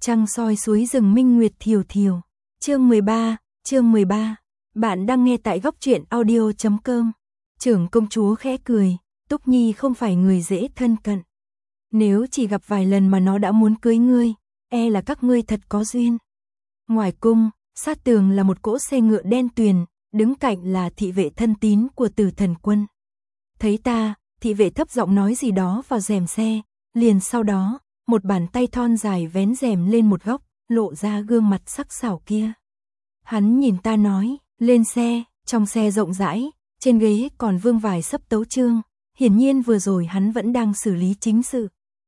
Trăng soi suối rừng minh nguyệt thiều thiều. Chương 13. Bạn đang nghe tại góc truyện audio.com. Trưởng công chúa khẽ cười, Túc Nhi không phải người dễ thân cận. Nếu chỉ gặp vài lần mà nó đã muốn cưới ngươi, e là các ngươi thật có duyên. Ngoài cung, sát tường là một cỗ xe ngựa đen tuyền, đứng cạnh là thị vệ thân tín của Tử Thần Quân. Thấy ta, thị vệ thấp giọng nói gì đó vào rèm xe, liền sau đó, một bàn tay thon dài vén rèm lên một góc, lộ ra gương mặt sắc sảo kia. Hắn nhìn ta nói, lên xe, trong xe rộng rãi, trên ghế còn vương vài sấp tấu chương, hiển nhiên vừa rồi hắn vẫn đang xử lý chính sự.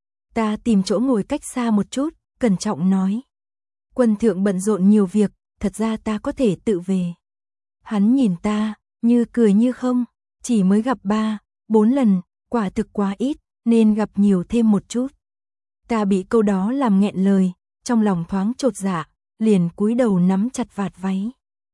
Ta tìm chỗ ngồi cách xa một chút, cẩn trọng nói. Quân thượng bận rộn nhiều việc, thật ra ta có thể tự về. Hắn nhìn ta, như cười như không, chỉ mới gặp 3-4 lần, quả thực quá ít, nên gặp nhiều thêm một chút. Ta bị câu đó làm nghẹn lời, trong lòng thoáng chột dạ, liền cúi đầu nắm chặt vạt váy.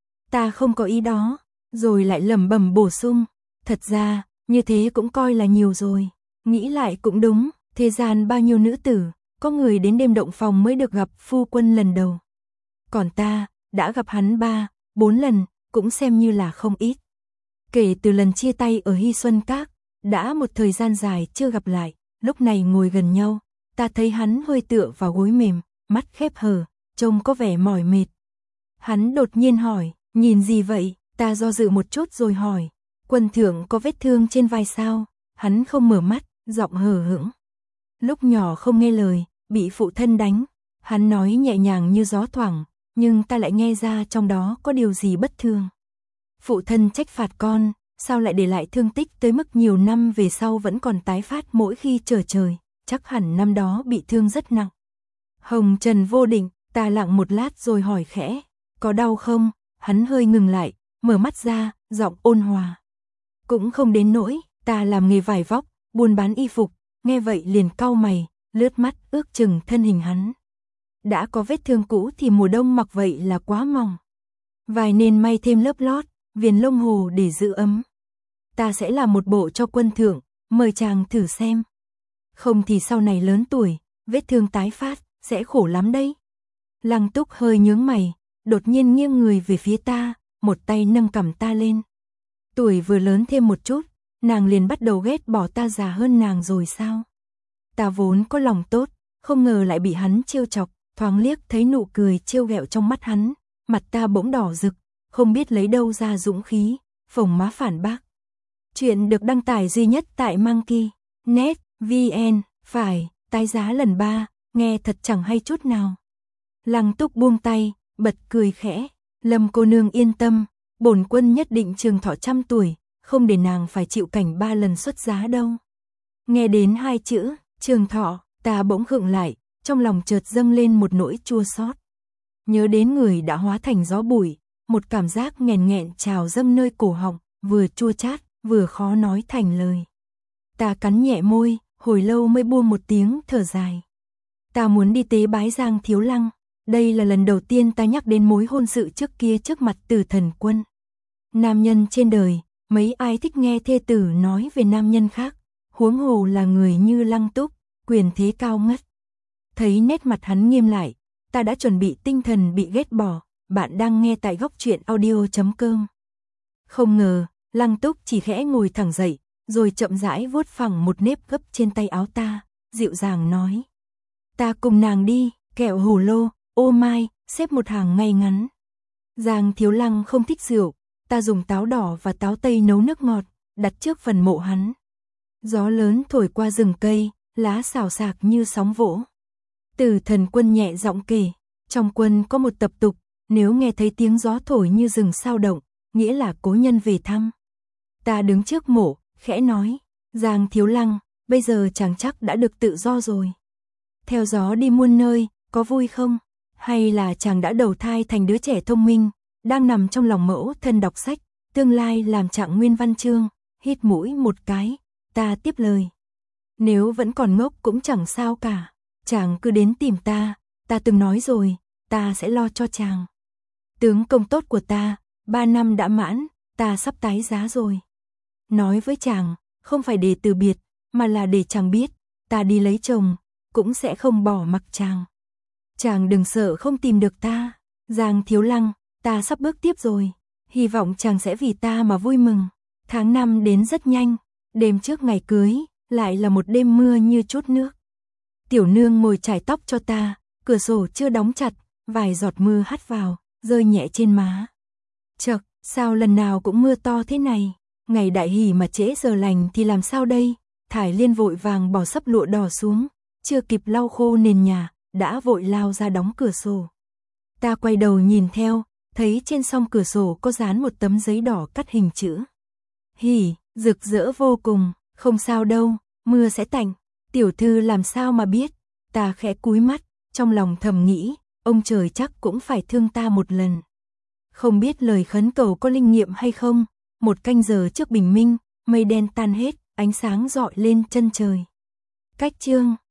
Ta không có ý đó, rồi lại lẩm bẩm bổ sung, thật ra, như thế cũng coi là nhiều rồi. Nghĩ lại cũng đúng, thế gian bao nhiêu nữ tử, có người đến đêm động phòng mới được gặp phu quân lần đầu. Còn ta, đã gặp hắn 3-4 lần, cũng xem như là không ít. Kể từ lần chia tay ở Hy Xuân Các, đã một thời gian dài chưa gặp lại, lúc này ngồi gần nhau, ta thấy hắn hơi tựa vào gối mềm, mắt khép hờ, trông có vẻ mỏi mệt. Hắn đột nhiên hỏi, nhìn gì vậy? Ta do dự một chút rồi hỏi, quân thượng có vết thương trên vai sao? Hắn không mở mắt, giọng hờ hững. Lúc nhỏ không nghe lời, bị phụ thân đánh. Hắn nói nhẹ nhàng như gió thoảng, nhưng ta lại nghe ra trong đó có điều gì bất thường. Phụ thân trách phạt con, sao lại để lại thương tích tới mức nhiều năm về sau vẫn còn tái phát mỗi khi trở trời, chắc hẳn năm đó bị thương rất nặng. Hồng trần vô định, ta lặng một lát rồi hỏi khẽ, có đau không? Hắn hơi ngừng lại, mở mắt ra, giọng ôn hòa. Cũng không đến nỗi, ta làm nghề vải vóc, buôn bán y phục, nghe vậy liền cau mày, lướt mắt ước chừng thân hình hắn. Đã có vết thương cũ thì mùa đông mặc vậy là quá mỏng. Vài nên may thêm lớp lót, viền lông hồ để giữ ấm. Ta sẽ làm một bộ cho quân thượng, mời chàng thử xem. Không thì sau này lớn tuổi, vết thương tái phát, sẽ khổ lắm đấy. Lăng Túc hơi nhướng mày, đột nhiên nghiêng người về phía ta, một tay nâng cằm ta lên. Tuổi vừa lớn thêm một chút, nàng liền bắt đầu ghét bỏ ta già hơn nàng rồi sao? Ta vốn có lòng tốt, không ngờ lại bị hắn trêu chọc, thoáng liếc thấy nụ cười trêu ghẹo trong mắt hắn, mặt ta bỗng đỏ rực, không biết lấy đâu ra dũng khí, phồng má phản bác. Chuyện được đăng tải duy nhất tại Monkey.net VN, phải, tái giá lần 3, nghe thật chẳng hay chút nào. Lăng Túc buông tay, bật cười khẽ, Lâm cô nương yên tâm, bổn quân nhất định trường thọ 100 tuổi, không để nàng phải chịu cảnh 3 lần xuất giá đâu. Nghe đến 2 chữ, trường thọ, ta bỗng khựng lại, trong lòng chợt dâng lên một nỗi chua xót. Nhớ đến người đã hóa thành gió bụi, một cảm giác nghẹn nghẹn trào dâng nơi cổ họng, vừa chua chát, vừa khó nói thành lời. Ta cắn nhẹ môi, hồi lâu mới buông một tiếng thở dài. Ta muốn đi tế bái Giang Thiếu Lăng. Đây là lần đầu tiên ta nhắc đến mối hôn sự trước kia trước mặt Tử Thần Quân. Nam nhân trên đời, mấy ai thích nghe thê tử nói về nam nhân khác, huống hồ là người như Lăng Túc, quyền thế cao ngất. Thấy nét mặt hắn nghiêm lại, ta đã chuẩn bị tinh thần bị ghét bỏ. Bạn đang nghe tại góc truyện audio.com. Không ngờ, Lăng Túc chỉ khẽ ngồi thẳng dậy, rồi chậm rãi vuốt phẳng một nếp gấp trên tay áo ta, dịu dàng nói. Ta cùng nàng đi, kẹo hồ lô, ô mai, xếp một hàng ngay ngắn. Giang Thiếu Lăng không thích rượu, ta dùng táo đỏ và táo tây nấu nước ngọt, đặt trước phần mộ hắn. Gió lớn thổi qua rừng cây, lá xào xạc như sóng vỗ. Tử Thần Quân nhẹ giọng kể, trong quân có một tập tục, nếu nghe thấy tiếng gió thổi như rừng sao động, nghĩa là cố nhân về thăm. Ta đứng trước mộ, khẽ nói, Giang Thiếu Lăng, bây giờ chàng chắc đã được tự do rồi. Theo gió đi muôn nơi, có vui không? Hay là chàng đã đầu thai thành đứa trẻ thông minh, đang nằm trong lòng mẫu thân đọc sách, tương lai làm trạng nguyên văn chương, hít mũi một cái, ta tiếp lời. Nếu vẫn còn ngốc cũng chẳng sao cả, chàng cứ đến tìm ta từng nói rồi, ta sẽ lo cho chàng. Tướng công tốt của ta, 3 năm đã mãn, ta sắp tái giá rồi. Nói với chàng, không phải để từ biệt, mà là để chàng biết, ta đi lấy chồng, cũng sẽ không bỏ mặc chàng. Chàng đừng sợ không tìm được ta. Giang Thiếu Lăng, ta sắp bước tiếp rồi. Hy vọng chàng sẽ vì ta mà vui mừng. Tháng 5 đến rất nhanh. Đêm trước ngày cưới, lại là một đêm mưa như trút nước. Tiểu nương ngồi chải tóc cho ta, cửa sổ chưa đóng chặt, vài giọt mưa hắt vào, rơi nhẹ trên má. Chậc, sao lần nào cũng mưa to thế này? Ngày đại hỷ mà trễ giờ lành thì làm sao đây? Thải Liên vội vàng bỏ sấp lụa đỏ xuống, chưa kịp lau khô nền nhà, đã vội lao ra đóng cửa sổ. Ta quay đầu nhìn theo, thấy trên song cửa sổ có dán một tấm giấy đỏ cắt hình chữ. Hỉ, rực rỡ vô cùng, không sao đâu, mưa sẽ tạnh. Tiểu thư làm sao mà biết? Ta khẽ cúi mắt, trong lòng thầm nghĩ, ông trời chắc cũng phải thương ta một lần. Không biết lời khấn cầu có linh nghiệm hay không, 1 canh giờ trước bình minh, mây đen tan hết, ánh sáng rọi lên chân trời. Cách chương